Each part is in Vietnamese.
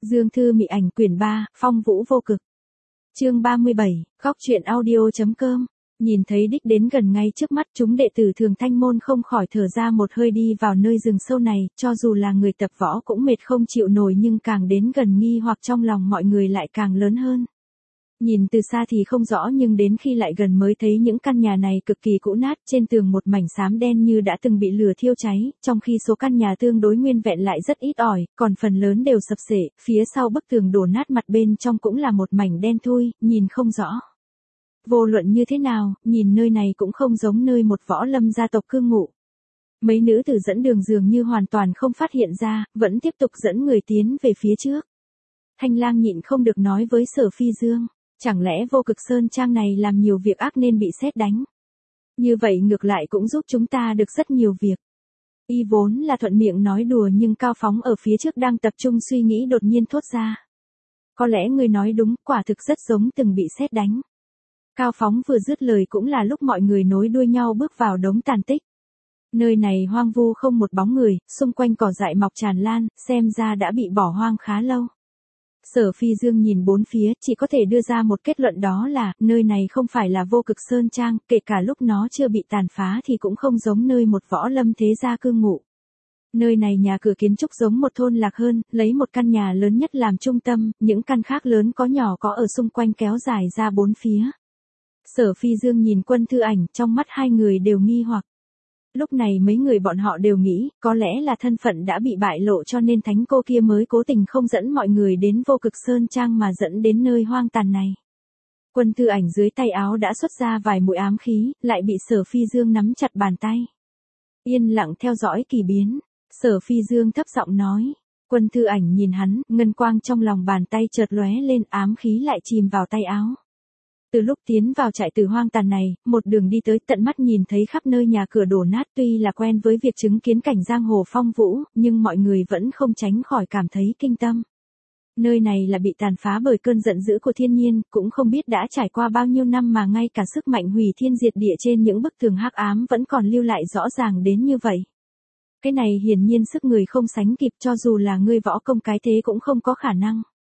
Dương Thư Mị Ảnh quyển 3, Phong Vũ Vô Cực. Chương 37, Góc truyện audio.com. Nhìn thấy đích đến gần ngay trước mắt, chúng đệ tử Thường Thanh môn không khỏi thở ra một hơi đi vào nơi rừng sâu này, cho dù là người tập võ cũng mệt không chịu nổi, nhưng càng đến gần nghi hoặc trong lòng mọi người lại càng lớn hơn. Nhìn từ xa thì không rõ, nhưng đến khi lại gần mới thấy những căn nhà này cực kỳ cũ nát, trên tường một mảnh xám đen như đã từng bị lửa thiêu cháy, trong khi số căn nhà tương đối nguyên vẹn lại rất ít ỏi, còn phần lớn đều sập xệ, phía sau bức tường đổ nát, mặt bên trong cũng là một mảnh đen thui, nhìn không rõ. Vô luận như thế nào, nhìn nơi này cũng không giống nơi một võ lâm gia tộc cư ngụ. Mấy nữ tử dẫn đường dường như hoàn toàn không phát hiện ra, vẫn tiếp tục dẫn người tiến về phía trước. Thanh Lang nhịn không được nói với Sở Phi Dương. Chẳng lẽ Vô Cực Sơn Trang này làm nhiều việc ác nên bị sét đánh? Như vậy ngược lại cũng giúp chúng ta được rất nhiều việc. Y vốn là thuận miệng nói đùa, nhưng Cao Phóng ở phía trước đang tập trung suy nghĩ đột nhiên thốt ra. Có lẽ người nói đúng, quả thực rất giống từng bị sét đánh. Cao Phóng vừa dứt lời cũng là lúc mọi người nối đuôi nhau bước vào đống tàn tích. Nơi này hoang vu không một bóng người, xung quanh cỏ dại mọc tràn lan, xem ra đã bị bỏ hoang khá lâu. Sở Phi Dương nhìn bốn phía, chỉ có thể đưa ra một kết luận, đó là, nơi này không phải là Vô Cực Sơn Trang, kể cả lúc nó chưa bị tàn phá thì cũng không giống nơi một võ lâm thế gia cư ngụ. Nơi này nhà cửa kiến trúc giống một thôn lạc hơn, lấy một căn nhà lớn nhất làm trung tâm, những căn khác lớn có nhỏ có ở xung quanh kéo dài ra bốn phía. Sở Phi Dương nhìn Quân Thư Ảnh, trong mắt hai người đều nghi hoặc. Lúc này mấy người bọn họ đều nghĩ, có lẽ là thân phận đã bị bại lộ cho nên thánh cô kia mới cố tình không dẫn mọi người đến Vô Cực Sơn Trang mà dẫn đến nơi hoang tàn này. Quân Thư Ảnh dưới tay áo đã xuất ra vài mũi ám khí, lại bị Sở Phi Dương nắm chặt bàn tay. Yên lặng theo dõi kỳ biến, Sở Phi Dương thấp giọng nói. Quân Thư Ảnh nhìn hắn, ngân quang trong lòng bàn tay chợt lóe lên, ám khí lại chìm vào tay áo. Từ lúc tiến vào trại tử hoang tàn này, một đường đi tới, tận mắt nhìn thấy khắp nơi nhà cửa đổ nát, tuy là quen với việc chứng kiến cảnh giang hồ phong vũ, nhưng mọi người vẫn không tránh khỏi cảm thấy kinh tâm. Nơi này là bị tàn phá bởi cơn giận dữ của thiên nhiên, cũng không biết đã trải qua bao nhiêu năm mà ngay cả sức mạnh hủy thiên diệt địa trên những bức tường hắc ám vẫn còn lưu lại rõ ràng đến như vậy. Cái này hiển nhiên sức người không sánh kịp, cho dù là người võ công cái thế cũng không có khả năng.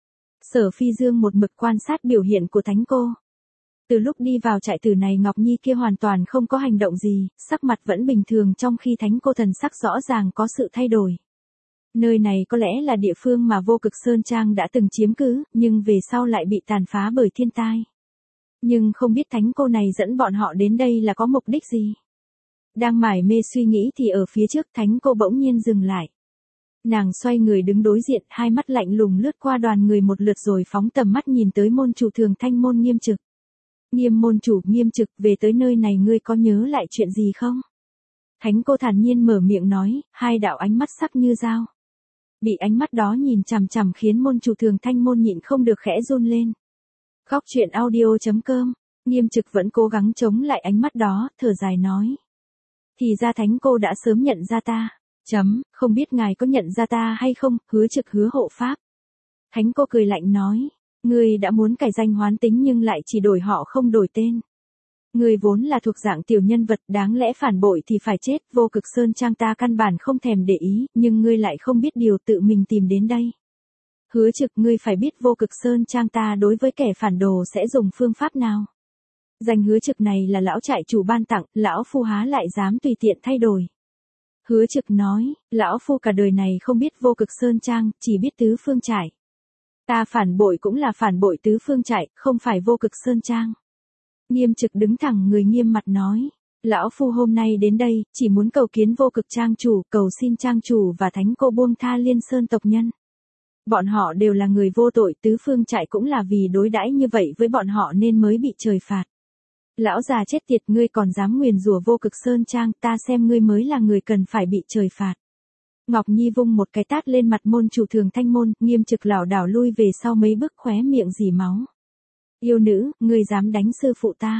Sở Phi Dương một mực quan sát biểu hiện của thánh cô. Từ lúc đi vào trại tử này, Ngọc Nhi kia hoàn toàn không có hành động gì, sắc mặt vẫn bình thường, trong khi thánh cô thần sắc rõ ràng có sự thay đổi. Nơi này có lẽ là địa phương mà Vô Cực Sơn Trang đã từng chiếm cứ, nhưng về sau lại bị tàn phá bởi thiên tai. Nhưng không biết thánh cô này dẫn bọn họ đến đây là có mục đích gì? Đang mải mê suy nghĩ thì ở phía trước thánh cô bỗng nhiên dừng lại. Nàng xoay người đứng đối diện, hai mắt lạnh lùng lướt qua đoàn người một lượt rồi phóng tầm mắt nhìn tới môn chủ Thường Thanh môn Nghiêm Trực. Nghiêm môn chủ, Nghiêm Trực, về tới nơi này ngươi có nhớ lại chuyện gì không? Thánh cô thản nhiên mở miệng nói, hai đạo ánh mắt sắc như dao. Bị ánh mắt đó nhìn chằm chằm khiến môn chủ Thường Thanh môn nhịn không được khẽ run lên. Góc truyện audio.com. Nghiêm Trực vẫn cố gắng chống lại ánh mắt đó, thở dài nói. Thì ra thánh cô đã sớm nhận ra ta. Không biết ngài có nhận ra ta hay không, Hứa Trực Hứa hộ pháp. Thánh cô cười lạnh nói. Ngươi đã muốn cải danh hoán tính nhưng lại chỉ đổi họ không đổi tên. Ngươi vốn là thuộc dạng tiểu nhân vật, đáng lẽ phản bội thì phải chết, Vô Cực Sơn Trang ta căn bản không thèm để ý, nhưng ngươi lại không biết điều, tự mình tìm đến đây. Hứa Trực, ngươi phải biết Vô Cực Sơn Trang ta đối với kẻ phản đồ sẽ dùng phương pháp nào. Danh Hứa Trực này là lão trại chủ ban tặng, lão phu há lại dám tùy tiện thay đổi. Hứa Trực nói, lão phu cả đời này không biết Vô Cực Sơn Trang, chỉ biết Tứ Phương trại. Ta phản bội cũng là phản bội Tứ Phương trại, không phải Vô Cực Sơn Trang. Nghiêm Trực đứng thẳng người, nghiêm mặt nói. Lão phu hôm nay đến đây, chỉ muốn cầu kiến Vô Cực Trang chủ, cầu xin Trang chủ và thánh cô buông tha Liên Sơn tộc nhân. Bọn họ đều là người vô tội, Tứ Phương trại cũng là vì đối đãi như vậy với bọn họ nên mới bị trời phạt. Lão già chết tiệt, ngươi còn dám nguyền rủa Vô Cực Sơn Trang, ta xem ngươi mới là người cần phải bị trời phạt. Ngọc Nhi vung một cái tát lên mặt môn chủ Thường Thanh môn, Nghiêm Trực lảo đảo lui về sau mấy bước, khóe miệng rỉ máu. Yêu nữ, ngươi dám đánh sư phụ ta.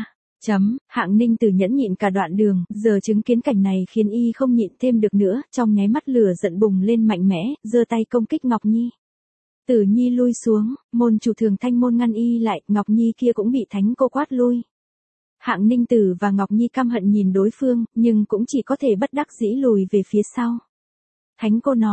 Hạng Ninh Tử nhẫn nhịn cả đoạn đường, giờ chứng kiến cảnh này khiến y không nhịn thêm được nữa, trong nháy mắt lửa giận bùng lên mạnh mẽ, giơ tay công kích Ngọc Nhi. Tử Nhi lui xuống, môn chủ Thường Thanh môn ngăn y lại, Ngọc Nhi kia cũng bị thánh cô quát lui. Hạng Ninh Tử và Ngọc Nhi căm hận nhìn đối phương, nhưng cũng chỉ có thể bất đắc dĩ lùi về phía sau. Thánh cô nói,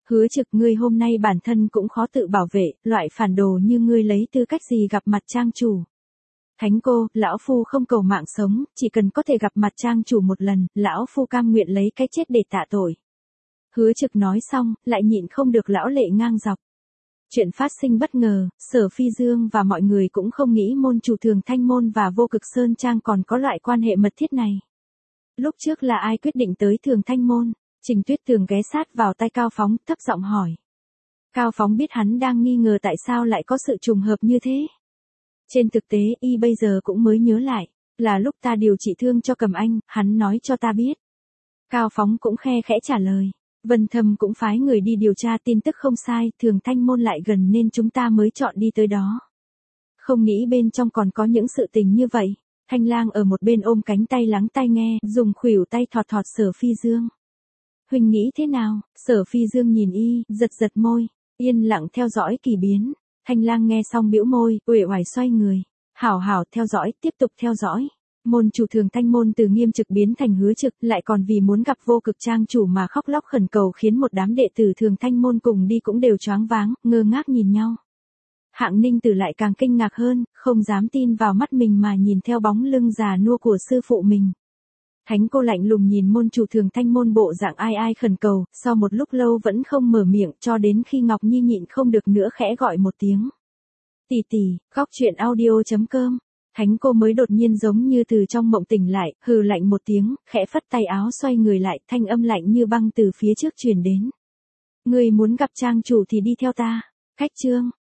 Hứa Trực, ngươi hôm nay bản thân cũng khó tự bảo vệ, loại phản đồ như ngươi lấy tư cách gì gặp mặt trang chủ. Thánh cô, lão phu không cầu mạng sống, chỉ cần có thể gặp mặt trang chủ một lần, lão phu cam nguyện lấy cái chết để tạ tội. Hứa Trực nói xong, lại nhịn không được lão lệ ngang dọc. Chuyện phát sinh bất ngờ, Sở Phi Dương và mọi người cũng không nghĩ môn chủ Thường Thanh Môn và Vô Cực Sơn Trang còn có loại quan hệ mật thiết này. Lúc trước là ai quyết định tới Thường Thanh Môn? Trình Tuyết Tường ghé sát vào tai Cao Phóng, thấp giọng hỏi. Cao Phóng biết hắn đang nghi ngờ tại sao lại có sự trùng hợp như thế. Trên thực tế, y bây giờ cũng mới nhớ lại, là lúc ta điều trị thương cho Cầm Anh, hắn nói cho ta biết. Cao Phóng cũng khe khẽ trả lời. Vân Thâm cũng phái người đi điều tra, tin tức không sai, Thường Thanh Môn lại gần nên chúng ta mới chọn đi tới đó. Không nghĩ bên trong còn có những sự tình như vậy. Thanh Lang ở một bên ôm cánh tay lắng tai nghe, dùng khuỷu tay thọt thọt Sở Phi Dương. Huynh nghĩ thế nào? Sở Phi Dương nhìn y, giật giật môi, yên lặng theo dõi kỳ biến. Thanh Lang nghe xong bĩu môi, uể oải xoay người. Hảo hảo theo dõi, tiếp tục theo dõi. Môn chủ Thường Thanh Môn từ Nghiêm Trực biến thành Hứa Trực, lại còn vì muốn gặp Vô Cực trang chủ mà khóc lóc khẩn cầu, khiến một đám đệ tử Thường Thanh Môn cùng đi cũng đều choáng váng, ngơ ngác nhìn nhau. Hạng Ninh Tử lại càng kinh ngạc hơn, không dám tin vào mắt mình mà nhìn theo bóng lưng già nua của sư phụ mình. Thánh cô lạnh lùng nhìn môn chủ Thường Thanh Môn bộ dạng ai ai khẩn cầu, sau một lúc lâu vẫn không mở miệng, cho đến khi Ngọc Nhi nhịn không được nữa khẽ gọi một tiếng. Tỷ tỷ, khóc chuyện audio.com. Thánh cô mới đột nhiên giống như từ trong mộng tỉnh lại, hừ lạnh một tiếng, khẽ phất tay áo xoay người lại, thanh âm lạnh như băng từ phía trước truyền đến. Ngươi muốn gặp trang chủ thì đi theo ta. Khách trương.